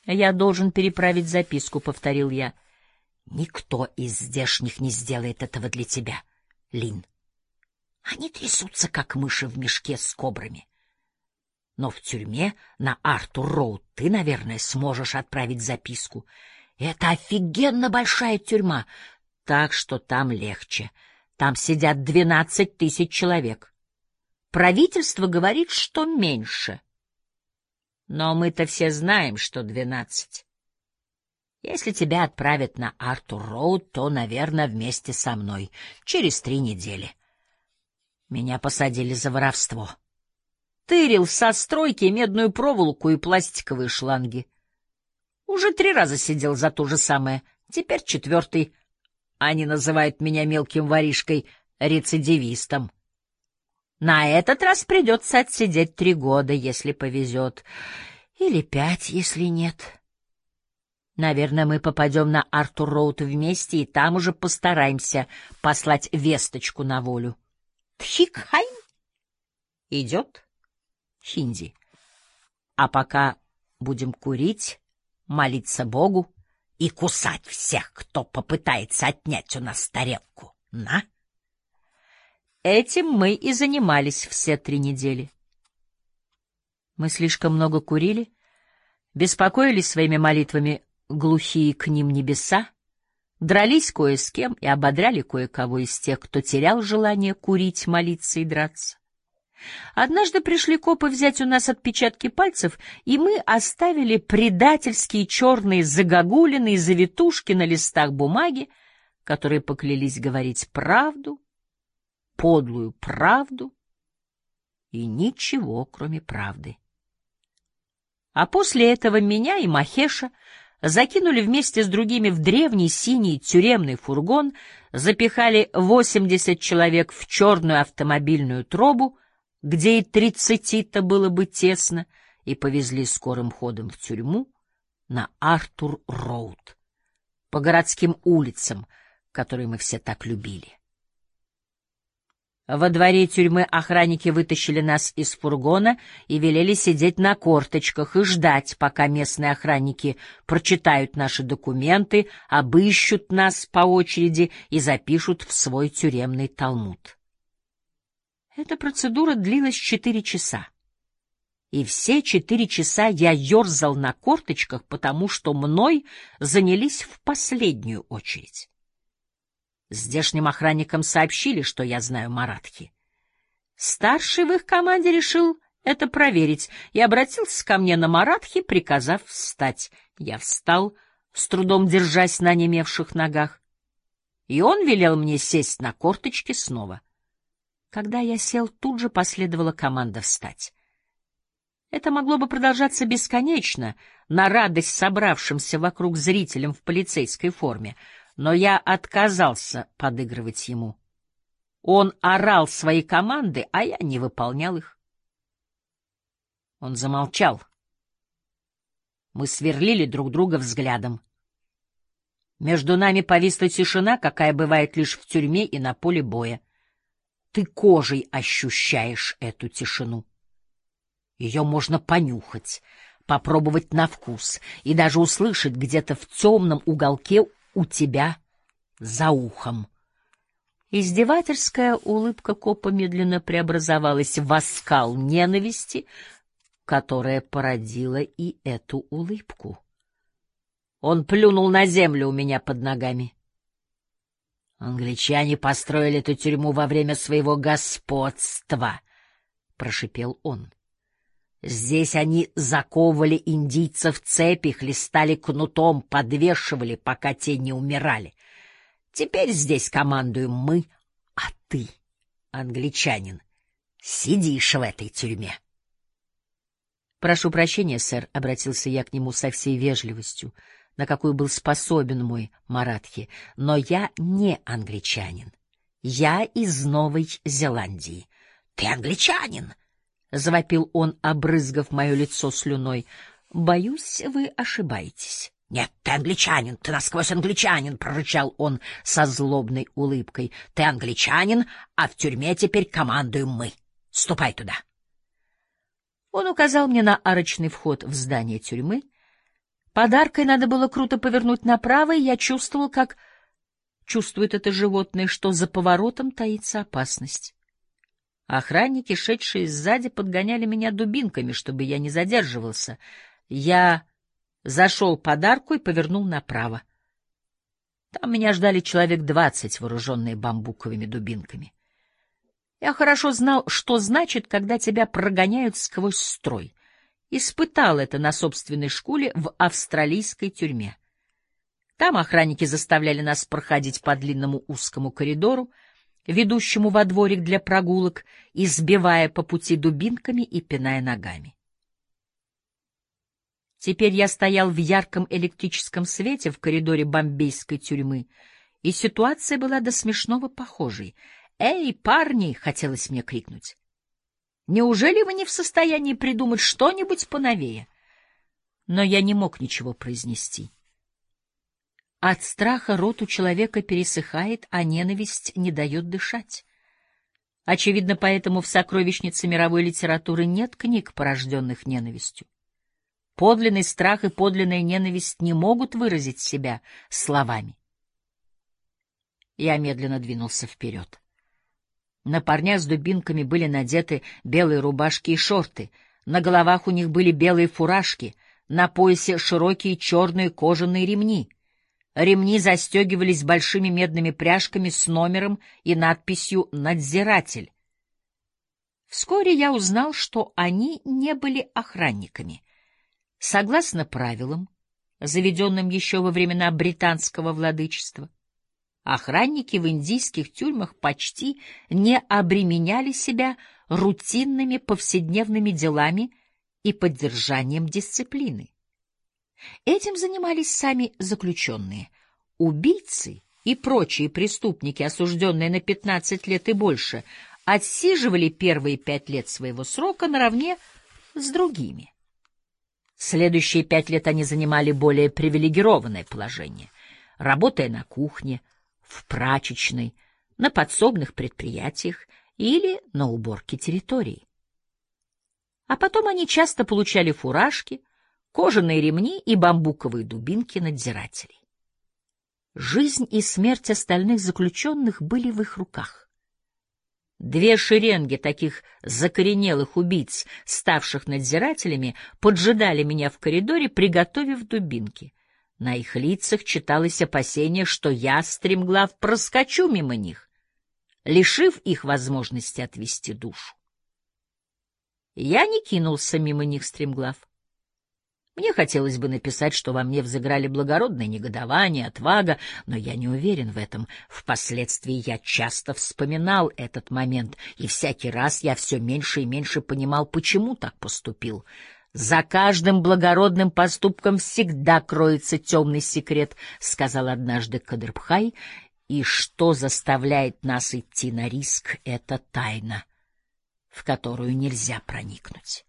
Я должен переправить записку, — повторил я. Никто из здешних не сделает этого для тебя, Лин. Они трясутся, как мыши в мешке с кобрами. Но в тюрьме на Артур-Роуд ты, наверное, сможешь отправить записку. Это офигенно большая тюрьма, так что там легче. Там сидят 12 тысяч человек. Правительство говорит, что меньше. Но мы-то все знаем, что 12. Если тебя отправят на Артур-Роуд, то, наверное, вместе со мной. Через 3 недели. Меня посадили за воровство. Тырил со стройки медную проволоку и пластиковые шланги. Уже 3 раза сидел за то же самое. Теперь 4-й. Они называют меня мелким воришкой, рецидивистом. На этот раз придется отсидеть 3 года, если повезет. Или 5, если нет. Наверное, мы попадем на Артур-Роуд вместе, и там уже постараемся послать весточку на волю. Тхик-хайн? Идет? Хинди. А пока будем курить, молиться Богу и кусать всех, кто попытается отнять у нас тарелку. На? Этим мы и занимались все 3 недели. Мы слишком много курили, беспокоились своими молитвами глухие к ним небеса, дрались кое с кем и ободряли кое-кого из тех, кто терял желание курить, молиться и драться. Однажды пришли копы взять у нас отпечатки пальцев, и мы оставили предательские черные загогулины и завитушки на листах бумаги, которые поклялись говорить правду, подлую правду и ничего, кроме правды. А после этого меня и Махеша закинули вместе с другими в древний синий тюремный фургон, запихали 80 человек в черную автомобильную тробу, где и 30-то было бы тесно, и повезли скорым ходом в тюрьму на Артур-Роуд, по городским улицам, которые мы все так любили. Во дворе тюрьмы охранники вытащили нас из фургона и велели сидеть на корточках и ждать, пока местные охранники прочитают наши документы, обыщут нас по очереди и запишут в свой тюремный талмуд. Эта процедура длилась 4 часа. И все 4 часа я ерзал на корточках, потому что мной занялись в последнюю очередь. Здешним охранникам сообщили, что я знаю маратхи. Старший в их команде решил это проверить и обратился ко мне на маратхи, приказав встать. Я встал, с трудом держась на онемевших ногах, и он велел мне сесть на корточки снова. Когда я сел, тут же последовала команда встать. Это могло бы продолжаться бесконечно, на радость собравшимся вокруг зрителям в полицейской форме, но я отказался подыгрывать ему. Он орал свои команды, а я не выполнял их. Он замолчал. Мы сверлили друг друга взглядом. Между нами повисла тишина, какая бывает лишь в тюрьме и на поле боя. Ты кожей ощущаешь эту тишину. Ее можно понюхать, попробовать на вкус и даже услышать где-то в темном уголке у тебя за ухом. Издевательская улыбка копа медленно преобразовалась в оскал ненависти, которая породила и эту улыбку. Он плюнул на землю у меня под ногами. «Англичане построили эту тюрьму во время своего господства», — прошипел он. «Здесь они заковывали индийцев в цепи, хлестали кнутом, подвешивали, пока те не умирали. Теперь здесь командуем мы, а ты, англичанин, сидишь в этой тюрьме». «Прошу прощения, сэр», — обратился я к нему со всей вежливостью, на какую был способен мой маратхи, — «но я не англичанин. Я из Новой Зеландии». «Ты англичанин!» — завопил он, обрызгав мое лицо слюной. — Боюсь, вы ошибаетесь. — Нет, ты англичанин, ты насквозь англичанин, — прорычал он со злобной улыбкой. — Ты англичанин, а в тюрьме теперь командуем мы. Ступай туда. Он указал мне на арочный вход в здание тюрьмы. Под аркой надо было круто повернуть направо, и я чувствовал, как чувствует это животное, что за поворотом таится опасность. Охранники, шедшие сзади, подгоняли меня дубинками, чтобы я не задерживался. Я зашел под арку и повернул направо. Там меня ждали человек 20, вооруженные бамбуковыми дубинками. Я хорошо знал, что значит, когда тебя прогоняют сквозь строй. Испытал это на собственной шкуре в австралийской тюрьме. Там охранники заставляли нас проходить по длинному узкому коридору, ведущему во дворик для прогулок, избивая по пути дубинками и пиная ногами. Теперь я стоял в ярком электрическом свете в коридоре бомбейской тюрьмы, и ситуация была до смешного похожей. «Эй, парни!» — хотелось мне крикнуть. «Неужели вы не в состоянии придумать что-нибудь поновее?» Но я не мог ничего произнести. От страха рот у человека пересыхает, а ненависть не дает дышать. Очевидно, поэтому в сокровищнице мировой литературы нет книг, порожденных ненавистью. Подлинный страх и подлинная ненависть не могут выразить себя словами. Я медленно двинулся вперед. На парнях с дубинками были надеты белые рубашки и шорты, на головах у них были белые фуражки, на поясе широкие черные кожаные ремни. Ремни застегивались большими медными пряжками с номером и надписью «Надзиратель». Вскоре я узнал, что они не были охранниками. Согласно правилам, заведенным еще во времена британского владычества, охранники в индийских тюрьмах почти не обременяли себя рутинными повседневными делами и поддержанием дисциплины. Этим занимались сами заключенные. Убийцы и прочие преступники, осужденные на 15 лет и больше, отсиживали первые 5 лет своего срока наравне с другими. Следующие 5 лет они занимали более привилегированное положение, работая на кухне, в прачечной, на подсобных предприятиях или на уборке территорий. А потом они часто получали фуражки, кожаные ремни и бамбуковые дубинки надзирателей. Жизнь и смерть остальных заключенных были в их руках. 2 шеренги таких закоренелых убийц, ставших надзирателями, поджидали меня в коридоре, приготовив дубинки. На их лицах читалось опасение, что я, стремглав, проскочу мимо них, лишив их возможности отвести душу. Я не кинулся мимо них, стремглав. Мне хотелось бы написать, что во мне взыграли благородное негодование, отвага, но я не уверен в этом. Впоследствии я часто вспоминал этот момент, и всякий раз я все меньше и меньше понимал, почему так поступил. «За каждым благородным поступком всегда кроется темный секрет», — сказал однажды Кадрбхай, «и что заставляет нас идти на риск — это тайна, в которую нельзя проникнуть».